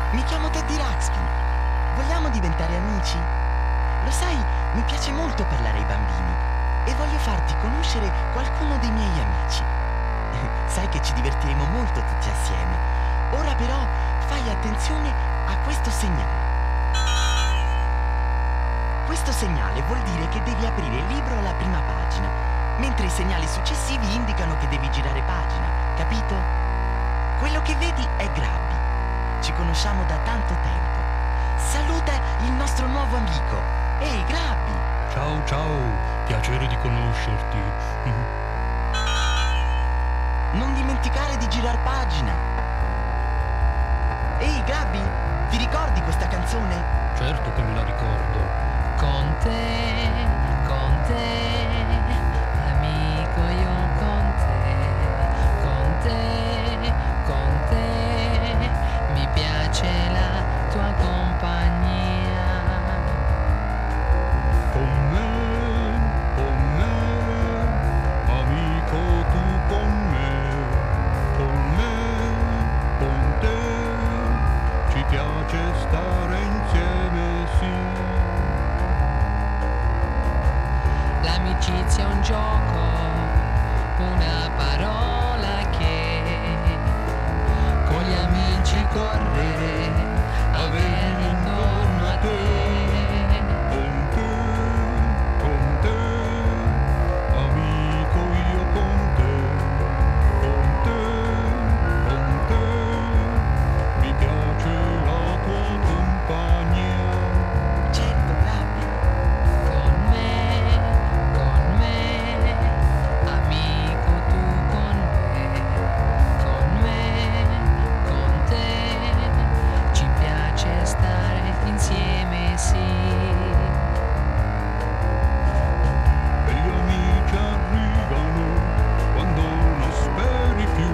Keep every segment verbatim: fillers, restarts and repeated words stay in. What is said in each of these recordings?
mi chiamo Teddy Ruxpin. Vogliamo diventare amici? Lo sai, mi piace molto parlare ai bambini e voglio farti conoscere qualcuno dei miei amici. Sai che ci divertiremo molto tutti assieme. Ora però fai attenzione a questo segnale. Questo segnale vuol dire che devi aprire il libro alla prima pagina, mentre i segnali successivi indicano che devi girare pagina, capito? Quello che vedi è Grabby. Ci conosciamo da tanto tempo. Saluta il nostro nuovo amico. Ehi, Grabby! Ciao, ciao, piacere di conoscerti. Non dimenticare di girar pagina. Ehi, Grabby, ti ricordi questa canzone? Certo che me la ricordo. Con te, con te, amico io con te, con te, con te, mi piace la tua compagnia. Con me, con me, amico tu con me, con me, con te, ci piace stare insieme, sì. L'amicizia è un gioco, una parola che con gli amici correre, avere intorno a te. Con te, con te, amico io con te, con te, con te, mi piace la tua compagnia. Certo, Grabby. Con me, con me, amico tu con me, con me, con te, ci piace stare insieme, sì. E gli amici arrivano quando non speri più,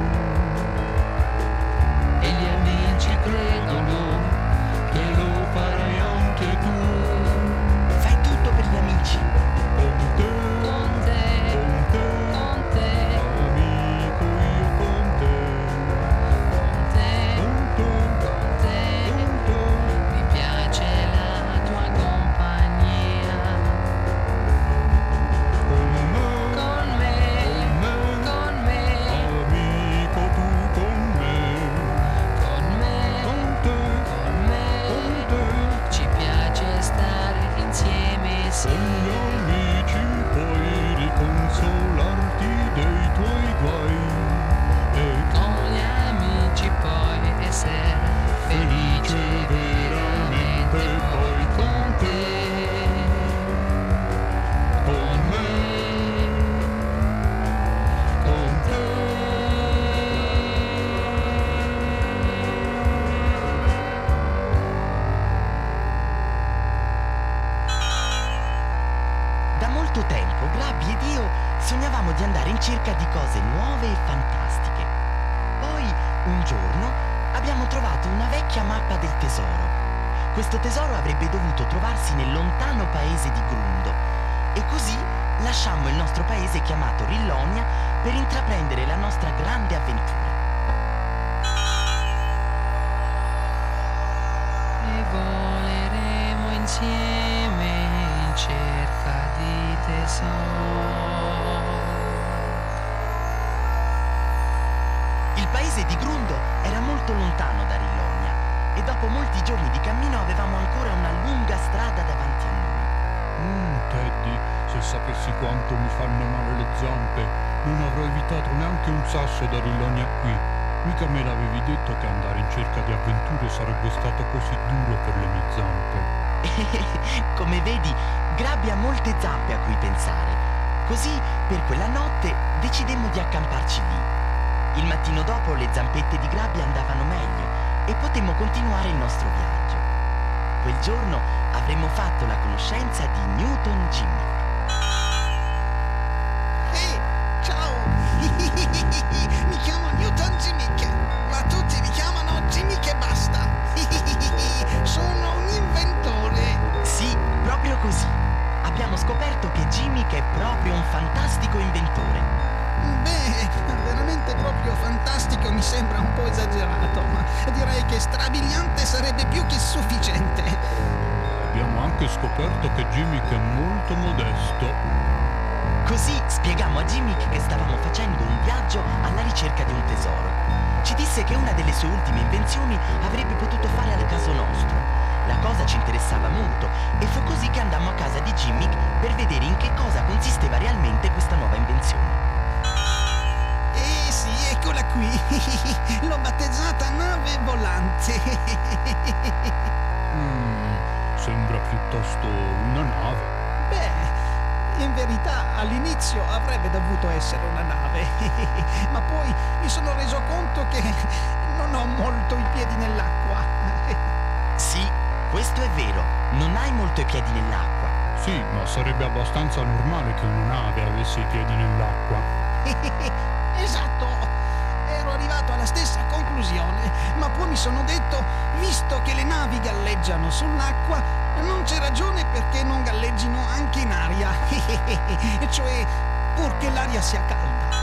E gli amici credono che lo farai anche tu. Fai tutto per gli amici. con te, Con te, con te, con te, amico io con te, con te, con te, con te, con te. mi piace la tua compagnia. Con me, Con me, con me, amico tu con me, con me, con te, con me, con te, ci piace stare insieme, sì. con gli amici puoi riconsolarti dei tuoi guai e Con gli amici puoi essere felice veramente, poi con te, con me, con te. Da molto tempo Grabby ed io sognavamo di andare in cerca di cose nuove e fantastiche. Poi, un giorno, abbiamo trovato una vecchia mappa del tesoro. Questo tesoro avrebbe dovuto trovarsi nel lontano paese di Grundo. E così lasciammo il nostro paese chiamato Rillonia per intraprendere la nostra grande avventura. E voleremo insieme in cerca di tesoro. Il paese di Grundo era molto lontano da Rillonia e dopo molti giorni di cammino avevamo ancora una lunga strada davanti a noi. Mm, Teddy, se sapessi quanto mi fanno male le zampe, non avrò evitato neanche un sasso da Rillonia qui. Mica me l'avevi detto che andare in cerca di avventure sarebbe stato così duro per le mie zampe. Come vedi, Grabby ha molte zampe a cui pensare. Così, per quella notte, decidemmo di accamparci lì. Il mattino dopo le zampette di Grabby andavano meglio e potemmo continuare il nostro viaggio. Quel giorno avremmo fatto la conoscenza di Newton Jimmy. Ehi, ciao! Mi chiamo Newton Jimmick, ma tutti mi chiamano Jimmick e basta. Sono un inventore. Sì, proprio così. Abbiamo scoperto che Jimmy è proprio un fantastico inventore. Beh, veramente proprio fantastico mi sembra un po' esagerato, ma direi che strabiliante sarebbe più che sufficiente. Abbiamo anche scoperto che Gimmick è molto modesto. Così spiegammo a Gimmick che stavamo facendo un viaggio alla ricerca di un tesoro. Ci disse che una delle sue ultime invenzioni avrebbe potuto fare al caso nostro. La cosa ci interessava molto e fu così che andammo a casa di Gimmick per vedere in che cosa consisteva realmente questa nuova invenzione. Eh sì, eccola qui. L'ho battezzata nave volante. Mm, sembra piuttosto una nave. Beh, in verità all'inizio avrebbe dovuto essere una nave, ma poi mi sono reso conto che non ho molto i piedi nell'acqua. Sì, questo è vero, non hai molto i piedi nell'acqua. Sì, ma sarebbe abbastanza normale che una nave avesse i piedi nell'acqua. Esatto, ero arrivato alla stessa conclusione, ma poi mi sono detto, visto che le navi galleggiano sull'acqua, non c'è ragione perché non galleggino anche in aria, cioè purché l'aria sia calda.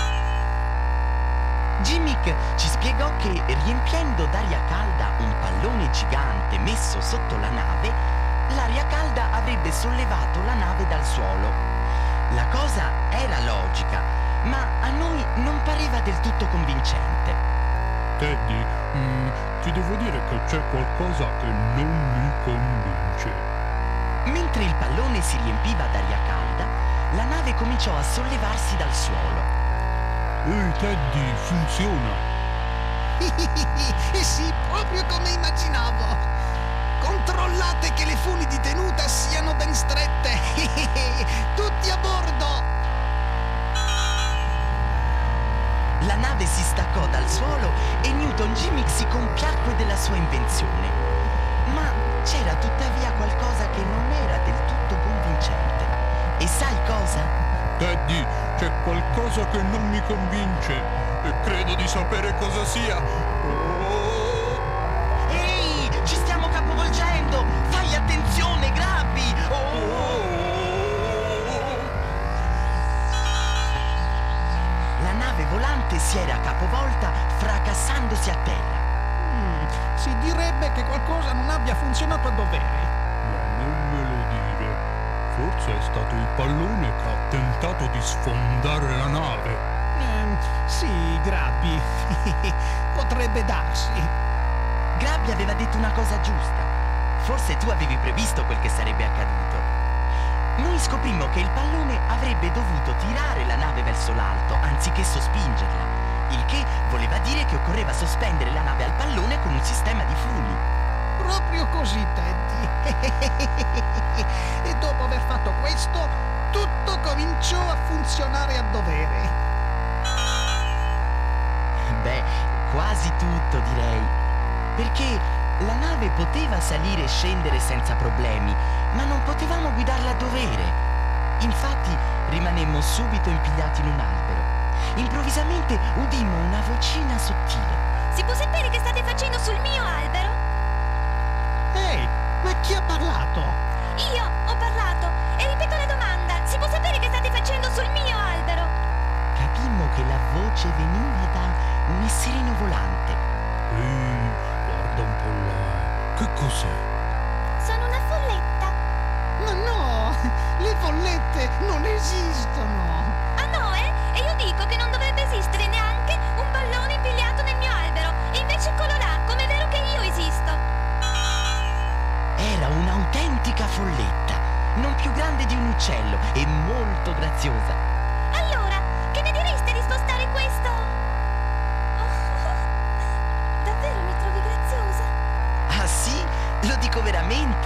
Gimmick ci spiegò che riempiendo d'aria calda un pallone gigante messo sotto la nave, l'aria calda avrebbe sollevato la nave dal suolo. La cosa era logica, ma a noi non pareva del tutto convincente. Teddy, mm, ti devo dire che c'è qualcosa che non mi convince. Mentre il pallone si riempiva d'aria calda, la nave cominciò a sollevarsi dal suolo. Ehi Teddy, funziona! Eh sì, proprio come immaginavo. Controllate che le funi di tenuta siano ben strette. Tutti a bordo! La nave si staccò dal suolo e Newton Gimmick si compiacque della sua invenzione. Ma c'era tuttavia qualcosa che non era del tutto convincente. E sai cosa? Teddy, c'è qualcosa che non mi convince e credo di sapere cosa sia. Oh! Ehi, ci stiamo capovolgendo! Fai attenzione, Grabby! Oh! La nave volante si era capovolta, fracassandosi a terra. Mm, si direbbe che qualcosa non abbia funzionato a dovere. Ma non me lo dire. Forse è stato il pallone che ha tentato di sfondare la nave. Ehm, sì, Grabby. Potrebbe darsi. Grabby aveva detto una cosa giusta. Forse tu avevi previsto quel che sarebbe accaduto. Noi scoprimmo che il pallone avrebbe dovuto tirare la nave verso l'alto anziché sospingerla, il che voleva dire che occorreva sospendere la nave al pallone con un sistema di funi. Proprio così, Teddy. E dopo aver fatto questo, tutto cominciò a funzionare a dovere. Beh, quasi tutto direi. Perché la nave poteva salire e scendere senza problemi, ma non potevamo guidarla a dovere. Infatti rimanemmo subito impigliati in un albero. Improvvisamente udimmo una vocina sottile. Si può sapere che state facendo sul mio albero? Ehi, ma chi ha parlato? Io ho parlato e ripeto la domanda. Si può sapere che state facendo sul mio albero? Capimmo che la voce veniva da un esserino volante. Ehi, guarda un po' là. Che cos'è? Sono una folletta. Ma no, le follette non esistono. Ah no, eh? E io dico che non dovrebbe esistere neanche un pallone impigliato nel mio albero. E invece eccolo là, com'è vero che io esisto. Era un'autentica folletta, non più grande di un uccello e molto graziosa. Allora, che ne direste di spostare questo? Oh, davvero mi trovi graziosa? Ah sì? Lo dico veramente.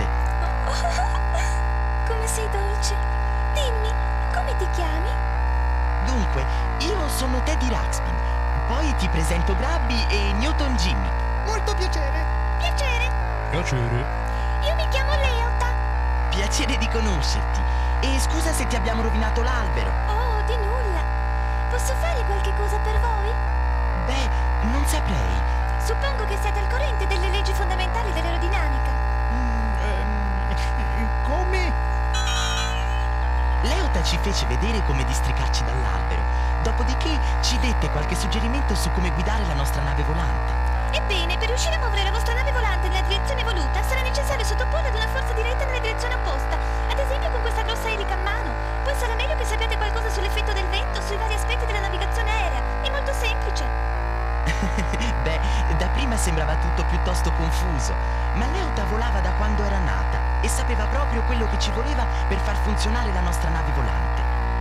Come sei dolce. Dimmi, come ti chiami? Dunque, io sono Teddy Ruxpin. Poi ti presento Grabby e Newton Gimmick. Molto piacere. Piacere. Piacere. Io mi chiamo Leota. Piacere di conoscerti. E scusa se ti abbiamo rovinato l'albero. Oh, di nulla. Posso fare qualche cosa per voi? Beh, non saprei. Suppongo che siate al corrente delle leggi fondamentali dell'aerodinamica. Mm, ehm, come? Leota ci fece vedere come districarci dall'albero. Dopodiché ci dette qualche suggerimento su come guidare la nostra nave volante. Ebbene, per riuscire a muovere la vostra nave volante nella direzione voluta sarà necessario sottoporla ad una forza diretta nella direzione opposta, ad esempio con questa grossa elica a mano. Poi sarà meglio che sappiate qualcosa sull'effetto del vento, sui vari aspetti della navigazione aerea. È molto semplice. Beh, da prima sembrava tutto piuttosto confuso, ma Leota volava da quando era nata e sapeva proprio quello che ci voleva per far funzionare la nostra nave volante.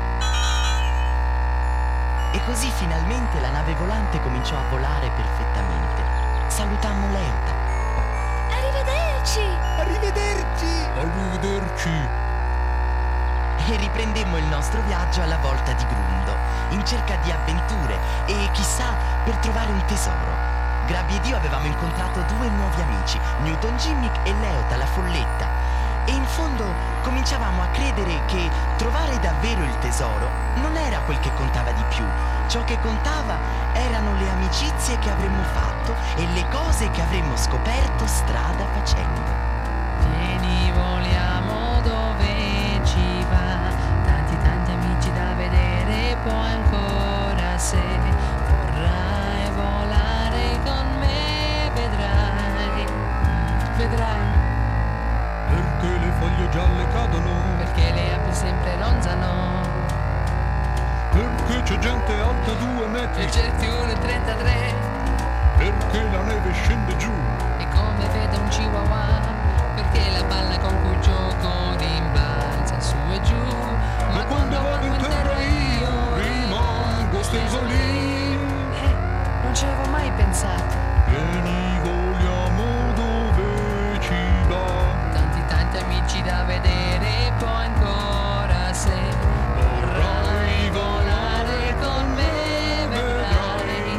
E così finalmente la nave volante cominciò a volare perfettamente. Salutammo Leota. Arrivederci! Arrivederci! Arrivederci. E riprendemmo il nostro viaggio alla volta di Grundo, in cerca di avventure e chissà per trovare un tesoro. Grabby ed io avevamo incontrato due nuovi amici, Newton Gimmick e Leota la folletta, e in fondo cominciavamo a credere che trovare davvero il tesoro non era quel che contava di più. Ciò che contava erano le amicizie che avremmo fatto e le cose che avremmo scoperto strada facendo. Vieni, voliamo dove ci va, tanti tanti amici da vedere, poi ancora se vorrai volare con me, vedrai, vedrai, Perché le foglie gialle cadono? perché le api sempre ronzano, Perché c'è gente alta due metri? e certi uno e trentatré, Perché la neve scende giù? e come vedo un chihuahua, perché la palla con cui gioco rimbalza su e giù, Ma quando vado in terra io rimango steso lì. Eh, non ci avevo mai pensato. Vieni, voliamo dove ci va. Tanti tanti amici da vedere, poi ancora se vorrai volare con me, vedrai.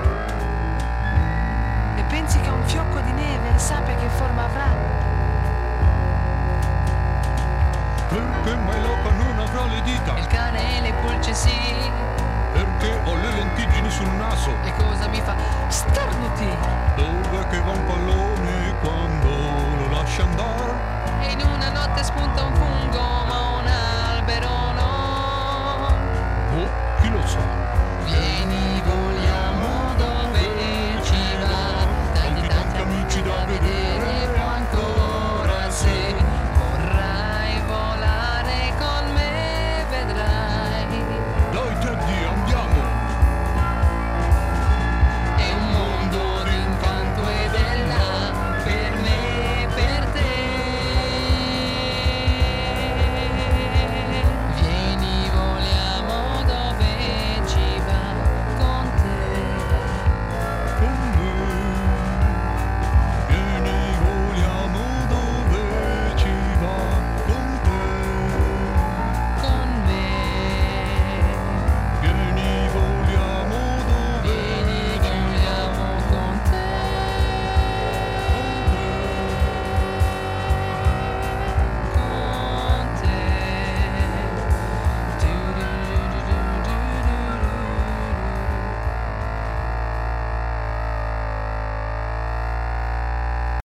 E pensi che un fiocco di neve sappia che forma avrà? Perché mai l'oca non avrà le dita? Il cane e le pulce sì. Perché ho le lentiggini sul naso? E cosa mi fa? Starnuti! Dove che va un pallone quando lo lascia andare? E in una notte spunta un fungo